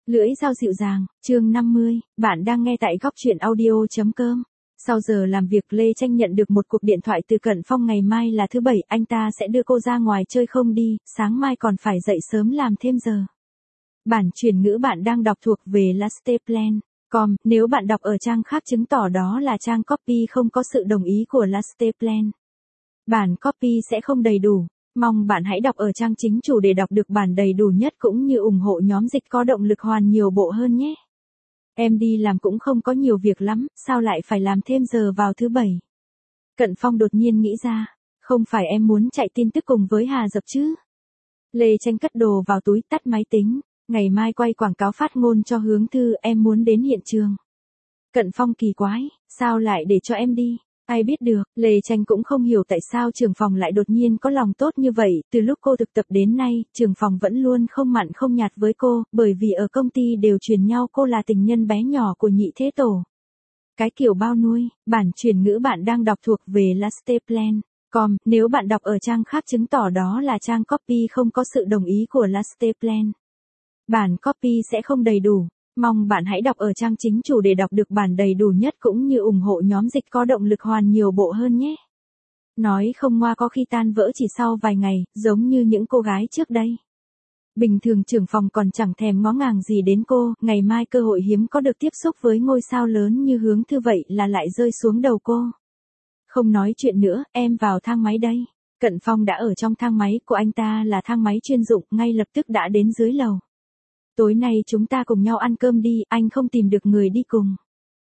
Lưỡi dao dịu dàng, chương 50, bạn đang nghe tại góc truyện audio.com. Sau giờ làm việc Lê Tranh nhận được một cuộc điện thoại từ Cận Phong ngày mai là thứ Bảy, anh ta sẽ đưa cô ra ngoài chơi không đi, sáng mai còn phải dậy sớm làm thêm giờ. Bản chuyển ngữ bạn đang đọc thuộc về Lasteplan.com, nếu bạn đọc ở trang khác chứng tỏ đó là trang copy không có sự đồng ý của Lasteplan. Bản copy sẽ không đầy đủ. Mong bạn hãy đọc ở trang chính chủ để đọc được bản đầy đủ nhất cũng như ủng hộ nhóm dịch có động lực hoàn nhiều bộ hơn nhé. Em đi làm cũng không có nhiều việc lắm, sao lại phải làm thêm giờ vào thứ Bảy? Cận Phong đột nhiên nghĩ ra, không phải em muốn chạy tin tức cùng với Hà Dập chứ? Lê Tranh cất đồ vào túi, tắt máy tính, ngày mai quay quảng cáo phát ngôn cho Hướng Thư, em muốn đến hiện trường. Cận Phong kỳ quái, sao lại để cho em đi? Ai biết được, Lê Tranh cũng không hiểu tại sao trưởng phòng lại đột nhiên có lòng tốt như vậy, từ lúc cô thực tập đến nay, trưởng phòng vẫn luôn không mặn không nhạt với cô, bởi vì ở công ty đều truyền nhau cô là tình nhân bé nhỏ của nhị thế tổ. Cái kiểu bao nuôi, bản chuyển ngữ bạn đang đọc thuộc về Lasteplan.com, nếu bạn đọc ở trang khác chứng tỏ đó là trang copy không có sự đồng ý của Lasteplan. Bản copy sẽ không đầy đủ. Mong bạn hãy đọc ở trang chính chủ để đọc được bản đầy đủ nhất cũng như ủng hộ nhóm dịch có động lực hoàn nhiều bộ hơn nhé. Nói không ngoa có khi tan vỡ chỉ sau vài ngày, giống như những cô gái trước đây. Bình thường trưởng phòng còn chẳng thèm ngó ngàng gì đến cô, ngày mai cơ hội hiếm có được tiếp xúc với ngôi sao lớn như Hướng Thư vậy là lại rơi xuống đầu cô. Không nói chuyện nữa, em vào thang máy đây. Cận Phong đã ở trong thang máy của anh ta là thang máy chuyên dụng, ngay lập tức đã đến dưới lầu. Tối nay chúng ta cùng nhau ăn cơm đi, anh không tìm được người đi cùng.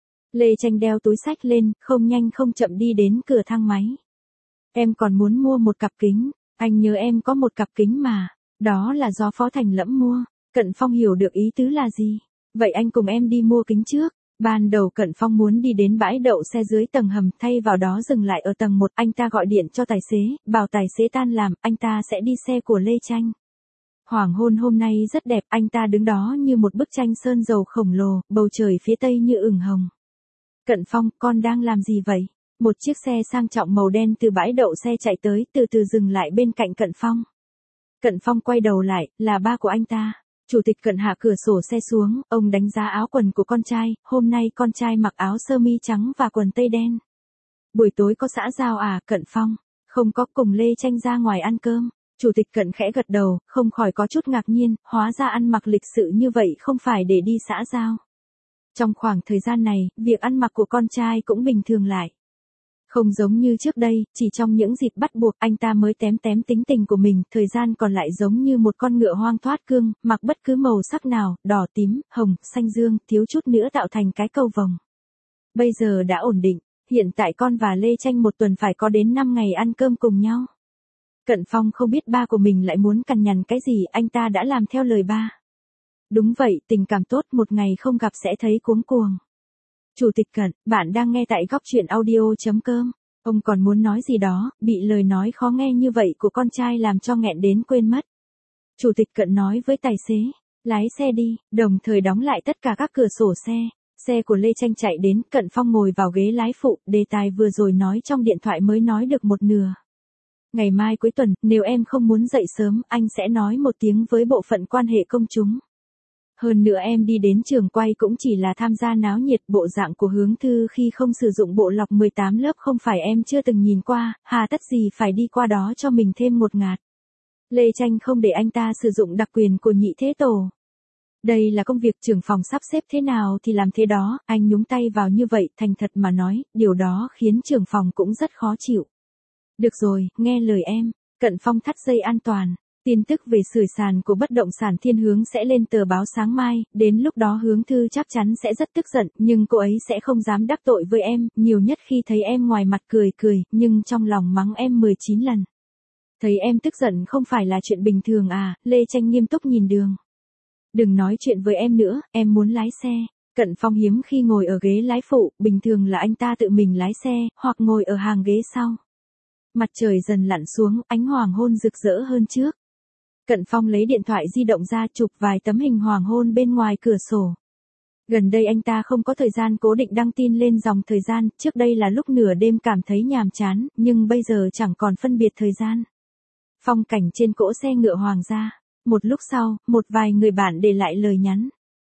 Lê Tranh đeo túi xách lên, không nhanh không chậm đi đến cửa thang máy. Em còn muốn mua một cặp kính, anh nhớ em có một cặp kính mà, đó là do Phó Thành Lẫm mua. Cận Phong hiểu được ý tứ là gì. Vậy anh cùng em đi mua kính trước. Ban đầu Cận Phong muốn đi đến bãi đậu xe dưới tầng hầm, thay vào đó dừng lại ở tầng 1, anh ta gọi điện cho tài xế, bảo tài xế tan làm, anh ta sẽ đi xe của Lê Tranh. Hoàng hôn hôm nay rất đẹp, anh ta đứng đó như một bức tranh sơn dầu khổng lồ, bầu trời phía tây như ửng hồng. Cận Phong, con đang làm gì vậy? Một chiếc xe sang trọng màu đen từ bãi đậu xe chạy tới, từ từ dừng lại bên cạnh Cận Phong. Cận Phong quay đầu lại, là ba của anh ta. Chủ tịch Cận hạ cửa sổ xe xuống, ông đánh giá áo quần của con trai, hôm nay con trai mặc áo sơ mi trắng và quần tây đen. Buổi tối có xã giao à, Cận Phong? Không có, cùng Lê Tranh ra ngoài ăn cơm. Chủ tịch Cận khẽ gật đầu, không khỏi có chút ngạc nhiên, hóa ra ăn mặc lịch sự như vậy không phải để đi xã giao. Trong khoảng thời gian này, việc ăn mặc của con trai cũng bình thường lại. Không giống như trước đây, chỉ trong những dịp bắt buộc anh ta mới tém tính tình của mình, thời gian còn lại giống như một con ngựa hoang thoát cương, mặc bất cứ màu sắc nào, đỏ tím, hồng, xanh dương, thiếu chút nữa tạo thành cái cầu vồng. Bây giờ đã ổn định, hiện tại con và Lê Tranh một tuần phải có đến 5 ngày ăn cơm cùng nhau. Cận Phong không biết ba của mình lại muốn cằn nhằn cái gì, anh ta đã làm theo lời ba. Đúng vậy, tình cảm tốt một ngày không gặp sẽ thấy cuống cuồng. Chủ tịch Cận, bạn đang nghe tại góc truyện audio.com. Ông còn muốn nói gì đó, bị lời nói khó nghe như vậy của con trai làm cho nghẹn đến quên mất. Chủ tịch Cận nói với tài xế, lái xe đi, đồng thời đóng lại tất cả các cửa sổ xe. Xe của Lê Tranh chạy đến, Cận Phong ngồi vào ghế lái phụ, đề tài vừa rồi nói trong điện thoại mới nói được một nửa. Ngày mai cuối tuần, nếu em không muốn dậy sớm, anh sẽ nói một tiếng với bộ phận quan hệ công chúng. Hơn nữa em đi đến trường quay cũng chỉ là tham gia náo nhiệt, bộ dạng của Hướng Thư khi không sử dụng bộ lọc 18 lớp không phải em chưa từng nhìn qua, hà tất gì phải đi qua đó cho mình thêm một ngạt. Lê Tranh không để anh ta sử dụng đặc quyền của nhị thế tổ. Đây là công việc trưởng phòng sắp xếp thế nào thì làm thế đó, anh nhúng tay vào như vậy, thành thật mà nói, điều đó khiến trưởng phòng cũng rất khó chịu. Được rồi, nghe lời em. Cận Phong thắt dây an toàn. Tin tức về sưởi sàn của bất động sản Thiên Hướng sẽ lên tờ báo sáng mai, đến lúc đó Hướng Thư chắc chắn sẽ rất tức giận, nhưng cô ấy sẽ không dám đắc tội với em, nhiều nhất khi thấy em ngoài mặt cười cười, nhưng trong lòng mắng em 19 lần. Thấy em tức giận không phải là chuyện bình thường à, Lê Tranh nghiêm túc nhìn đường. Đừng nói chuyện với em nữa, em muốn lái xe. Cận Phong hiếm khi ngồi ở ghế lái phụ, bình thường là anh ta tự mình lái xe, hoặc ngồi ở hàng ghế sau. Mặt trời dần lặn xuống, ánh hoàng hôn rực rỡ hơn trước. Cận Phong lấy điện thoại di động ra chụp vài tấm hình hoàng hôn bên ngoài cửa sổ. Gần đây anh ta không có thời gian cố định đăng tin lên dòng thời gian, trước đây là lúc nửa đêm cảm thấy nhàm chán, nhưng bây giờ chẳng còn phân biệt thời gian. Phong cảnh trên cỗ xe ngựa hoàng gia. Một lúc sau, một vài người bạn để lại lời nhắn.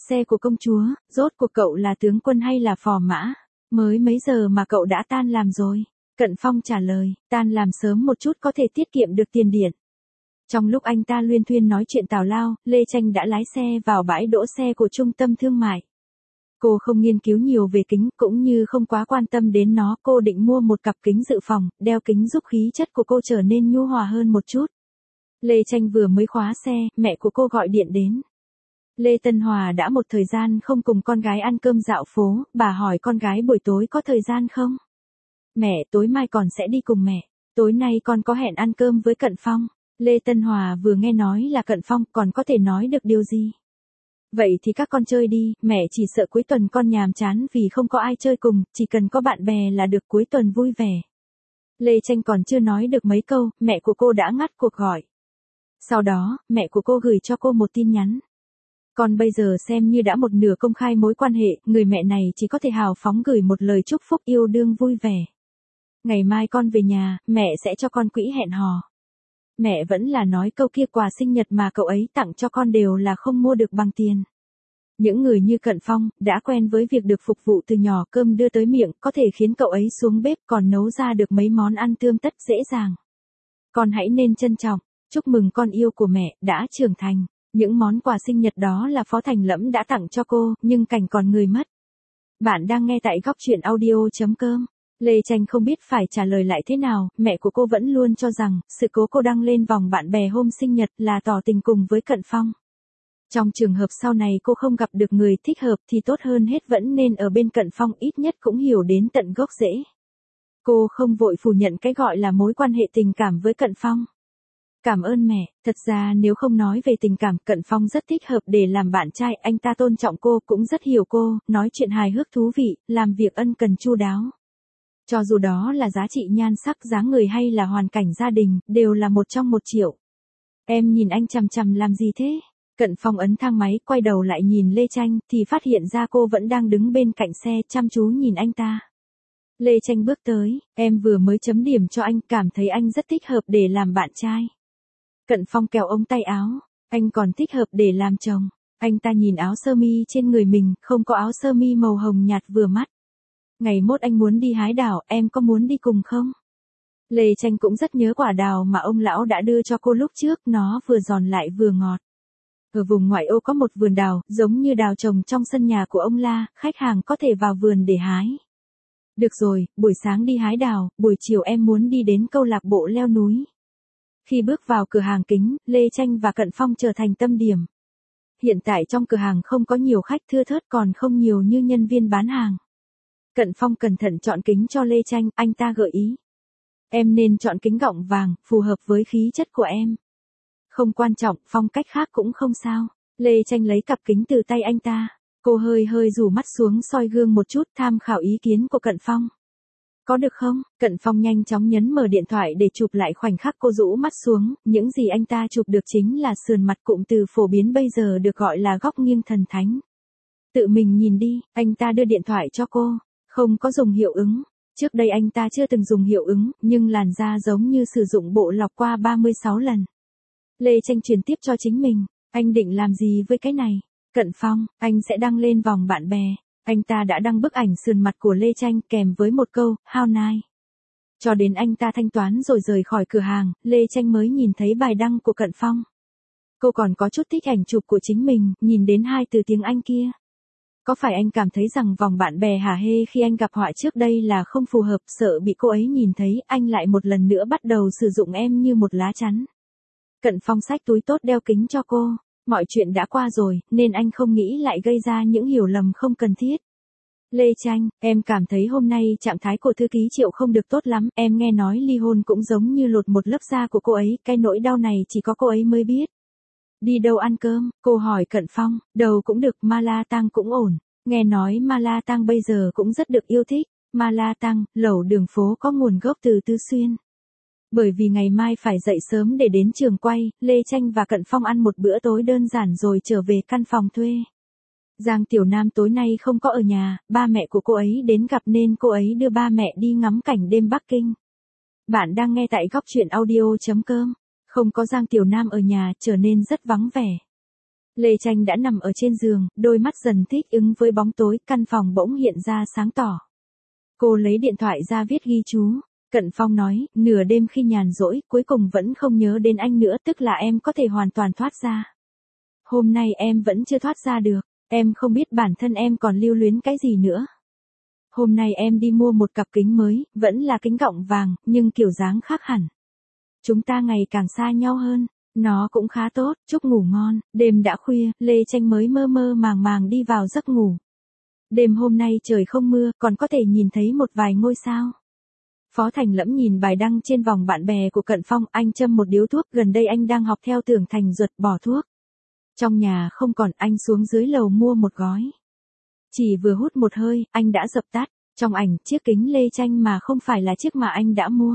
Xe của công chúa, rốt cuộc cậu là tướng quân hay là phò mã? Mới mấy giờ mà cậu đã tan làm rồi? Cận Phong trả lời, tan làm sớm một chút có thể tiết kiệm được tiền điện. Trong lúc anh ta luyên thuyên nói chuyện tào lao, Lê Tranh đã lái xe vào bãi đỗ xe của trung tâm thương mại. Cô không nghiên cứu nhiều về kính, cũng như không quá quan tâm đến nó, cô định mua một cặp kính dự phòng, đeo kính giúp khí chất của cô trở nên nhu hòa hơn một chút. Lê Tranh vừa mới khóa xe, mẹ của cô gọi điện đến. Lê Tân Hòa đã một thời gian không cùng con gái ăn cơm dạo phố, bà hỏi con gái buổi tối có thời gian không? Mẹ, tối mai con sẽ đi cùng mẹ. Tối nay con có hẹn ăn cơm với Cận Phong. Lê Tân Hòa vừa nghe nói là Cận Phong, còn có thể nói được điều gì? Vậy thì các con chơi đi, mẹ chỉ sợ cuối tuần con nhàm chán vì không có ai chơi cùng, chỉ cần có bạn bè là được, cuối tuần vui vẻ. Lê Tranh còn chưa nói được mấy câu, mẹ của cô đã ngắt cuộc gọi. Sau đó, mẹ của cô gửi cho cô một tin nhắn. Con bây giờ xem như đã một nửa công khai mối quan hệ, người mẹ này chỉ có thể hào phóng gửi một lời chúc phúc yêu đương vui vẻ. Ngày mai con về nhà, mẹ sẽ cho con quỹ hẹn hò. Mẹ vẫn là nói câu kia, quà sinh nhật mà cậu ấy tặng cho con đều là không mua được bằng tiền. Những người như Cận Phong, đã quen với việc được phục vụ từ nhỏ, cơm đưa tới miệng, có thể khiến cậu ấy xuống bếp còn nấu ra được mấy món ăn tươm tất dễ dàng. Con hãy nên trân trọng, chúc mừng con yêu của mẹ, đã trưởng thành. Những món quà sinh nhật đó là Phó Thành Lẫm đã tặng cho cô, nhưng cảnh còn người mất. Bạn đang nghe tại góc truyện audio.com. Lê Tranh không biết phải trả lời lại thế nào, mẹ của cô vẫn luôn cho rằng, sự cố cô đăng lên vòng bạn bè hôm sinh nhật là tỏ tình cùng với Cận Phong. Trong trường hợp sau này cô không gặp được người thích hợp thì tốt hơn hết vẫn nên ở bên Cận Phong, ít nhất cũng hiểu đến tận gốc rễ. Cô không vội phủ nhận cái gọi là mối quan hệ tình cảm với Cận Phong. Cảm ơn mẹ, thật ra nếu không nói về tình cảm, Cận Phong rất thích hợp để làm bạn trai, anh ta tôn trọng cô, cũng rất hiểu cô, nói chuyện hài hước thú vị, làm việc ân cần chu đáo. Cho dù đó là giá trị nhan sắc, dáng người hay là hoàn cảnh gia đình, đều là 1 trong 1 triệu. Em nhìn anh chằm chằm làm gì thế? Cận Phong ấn thang máy, quay đầu lại nhìn Lê Tranh, thì phát hiện ra cô vẫn đang đứng bên cạnh xe, chăm chú nhìn anh ta. Lê Tranh bước tới, em vừa mới chấm điểm cho anh, cảm thấy anh rất thích hợp để làm bạn trai. Cận Phong kéo ống tay áo, anh còn thích hợp để làm chồng. Anh ta nhìn áo sơ mi trên người mình, không có áo sơ mi màu hồng nhạt vừa mắt. Ngày mốt anh muốn đi hái đào, em có muốn đi cùng không? Lê Tranh cũng rất nhớ quả đào mà ông lão đã đưa cho cô lúc trước, nó vừa giòn lại vừa ngọt. Ở vùng ngoại ô có một vườn đào, giống như đào trồng trong sân nhà của ông La, khách hàng có thể vào vườn để hái. Được rồi, buổi sáng đi hái đào, buổi chiều em muốn đi đến câu lạc bộ leo núi. Khi bước vào cửa hàng kính, Lê Tranh và Cận Phong trở thành tâm điểm. Hiện tại trong cửa hàng không có nhiều khách, thưa thớt, còn không nhiều như nhân viên bán hàng. Cận Phong cẩn thận chọn kính cho Lê Tranh, anh ta gợi ý. Em nên chọn kính gọng vàng, phù hợp với khí chất của em. Không quan trọng, phong cách khác cũng không sao. Lê Tranh lấy cặp kính từ tay anh ta. Cô hơi rủ mắt xuống soi gương một chút, tham khảo ý kiến của Cận Phong. Có được không? Cận Phong nhanh chóng nhấn mở điện thoại để chụp lại khoảnh khắc cô rũ mắt xuống, những gì anh ta chụp được chính là sườn mặt, cụm từ phổ biến bây giờ được gọi là góc nghiêng thần thánh. Tự mình nhìn đi, anh ta đưa điện thoại cho cô, không có dùng hiệu ứng. Trước đây anh ta chưa từng dùng hiệu ứng, nhưng làn da giống như sử dụng bộ lọc qua 36 lần. Lê Tranh truyền tiếp cho chính mình, anh định làm gì với cái này? Cận Phong, anh sẽ đăng lên vòng bạn bè. Anh ta đã đăng bức ảnh sườn mặt của Lê Tranh kèm với một câu, how nice. Cho đến anh ta thanh toán rồi rời khỏi cửa hàng, Lê Tranh mới nhìn thấy bài đăng của Cận Phong. Cô còn có chút thích ảnh chụp của chính mình, nhìn đến 2 từ tiếng Anh kia. Có phải anh cảm thấy rằng vòng bạn bè hả hê khi anh gặp họa trước đây là không phù hợp, sợ bị cô ấy nhìn thấy, anh lại một lần nữa bắt đầu sử dụng em như một lá chắn. Cận Phong xách túi tốt đeo kính cho cô. Mọi chuyện đã qua rồi, nên anh không nghĩ lại gây ra những hiểu lầm không cần thiết. Lê Tranh, em cảm thấy hôm nay trạng thái của thư ký Triệu không được tốt lắm, em nghe nói ly hôn cũng giống như lột một lớp da của cô ấy, cái nỗi đau này chỉ có cô ấy mới biết. Đi đâu ăn cơm? Cô hỏi Cận Phong, đầu cũng được, Ma La Tang cũng ổn. Nghe nói Ma La Tang bây giờ cũng rất được yêu thích. Ma La Tang, lẩu đường phố có nguồn gốc từ Tứ Xuyên. Bởi vì ngày mai phải dậy sớm để đến trường quay, Lê Tranh và Cận Phong ăn một bữa tối đơn giản rồi trở về căn phòng thuê. Giang Tiểu Nam tối nay không có ở nhà, ba mẹ của cô ấy đến gặp nên cô ấy đưa ba mẹ đi ngắm cảnh đêm Bắc Kinh. Bạn đang nghe tại góc truyện audio.com. Không có Giang Tiểu Nam ở nhà trở nên rất vắng vẻ. Lê Tranh đã nằm ở trên giường, đôi mắt dần thích ứng với bóng tối, căn phòng bỗng hiện ra sáng tỏ. Cô lấy điện thoại ra viết ghi chú. Cận Phong nói, nửa đêm khi nhàn rỗi, cuối cùng vẫn không nhớ đến anh nữa, tức là em có thể hoàn toàn thoát ra. Hôm nay em vẫn chưa thoát ra được, em không biết bản thân em còn lưu luyến cái gì nữa. Hôm nay em đi mua một cặp kính mới, vẫn là kính gọng vàng, nhưng kiểu dáng khác hẳn. Chúng ta ngày càng xa nhau hơn, nó cũng khá tốt, chúc ngủ ngon. Đêm đã khuya, Lê Tranh mới mơ mơ màng màng đi vào giấc ngủ. Đêm hôm nay trời không mưa, còn có thể nhìn thấy một vài ngôi sao. Phó Thành Lẫm nhìn bài đăng trên vòng bạn bè của Cận Phong, anh châm một điếu thuốc, gần đây anh đang học theo Tưởng Thành Duật bỏ thuốc. Trong nhà không còn, anh xuống dưới lầu mua một gói. Chỉ vừa hút một hơi, anh đã dập tắt. Trong ảnh, chiếc kính Lê Tranh mà không phải là chiếc mà anh đã mua.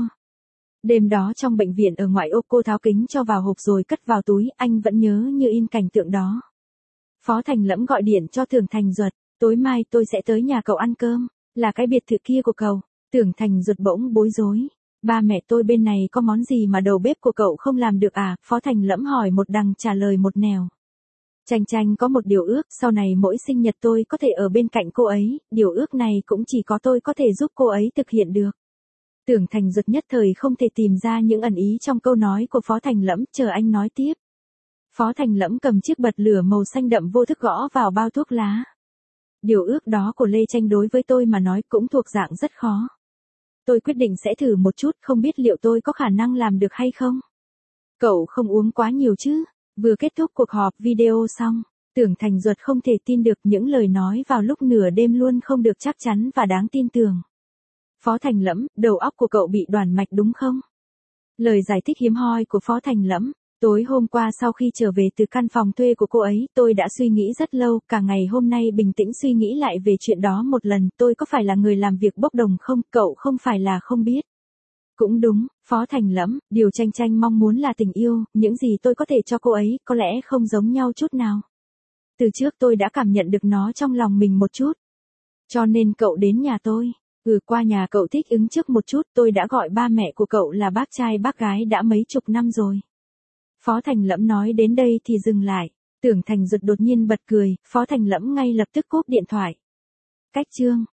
Đêm đó trong bệnh viện ở ngoại ô, cô tháo kính cho vào hộp rồi cất vào túi, anh vẫn nhớ như in cảnh tượng đó. Phó Thành Lẫm gọi điện cho Tưởng Thành Duật, tối mai tôi sẽ tới nhà cậu ăn cơm, là cái biệt thự kia của cậu. Tưởng Thành Duật bỗng bối rối. Ba mẹ tôi bên này có món gì mà đầu bếp của cậu không làm được à? Phó Thành Lẫm hỏi một đằng trả lời một nẻo. Tranh có một điều ước, sau này mỗi sinh nhật tôi có thể ở bên cạnh cô ấy, điều ước này cũng chỉ có tôi có thể giúp cô ấy thực hiện được. Tưởng Thành Duật nhất thời không thể tìm ra những ẩn ý trong câu nói của Phó Thành Lẫm, chờ anh nói tiếp. Phó Thành Lẫm cầm chiếc bật lửa màu xanh đậm vô thức gõ vào bao thuốc lá. Điều ước đó của Lê Tranh đối với tôi mà nói cũng thuộc dạng rất khó. Tôi quyết định sẽ thử một chút, không biết liệu tôi có khả năng làm được hay không. Cậu không uống quá nhiều chứ? Vừa kết thúc cuộc họp video xong, Tưởng Thành Duật không thể tin được những lời nói vào lúc nửa đêm luôn không được chắc chắn và đáng tin tưởng. Phó Thành Lẫm, đầu óc của cậu bị đoản mạch đúng không? Lời giải thích hiếm hoi của Phó Thành Lẫm. Tối hôm qua sau khi trở về từ căn phòng thuê của cô ấy, tôi đã suy nghĩ rất lâu, cả ngày hôm nay bình tĩnh suy nghĩ lại về chuyện đó một lần, tôi có phải là người làm việc bốc đồng không? Cậu không phải là không biết. Cũng đúng, Phó Thành Lẫm, điều Tranh mong muốn là tình yêu, những gì tôi có thể cho cô ấy, có lẽ không giống nhau chút nào. Từ trước tôi đã cảm nhận được nó trong lòng mình một chút. Cho nên cậu đến nhà tôi. Qua nhà cậu thích ứng trước một chút, tôi đã gọi ba mẹ của cậu là bác trai bác gái đã mấy chục năm rồi. Phó Thành Lẫm nói đến đây thì dừng lại. Tưởng Thành Duật đột nhiên bật cười, Phó Thành Lẫm ngay lập tức cúp điện thoại. Cách chương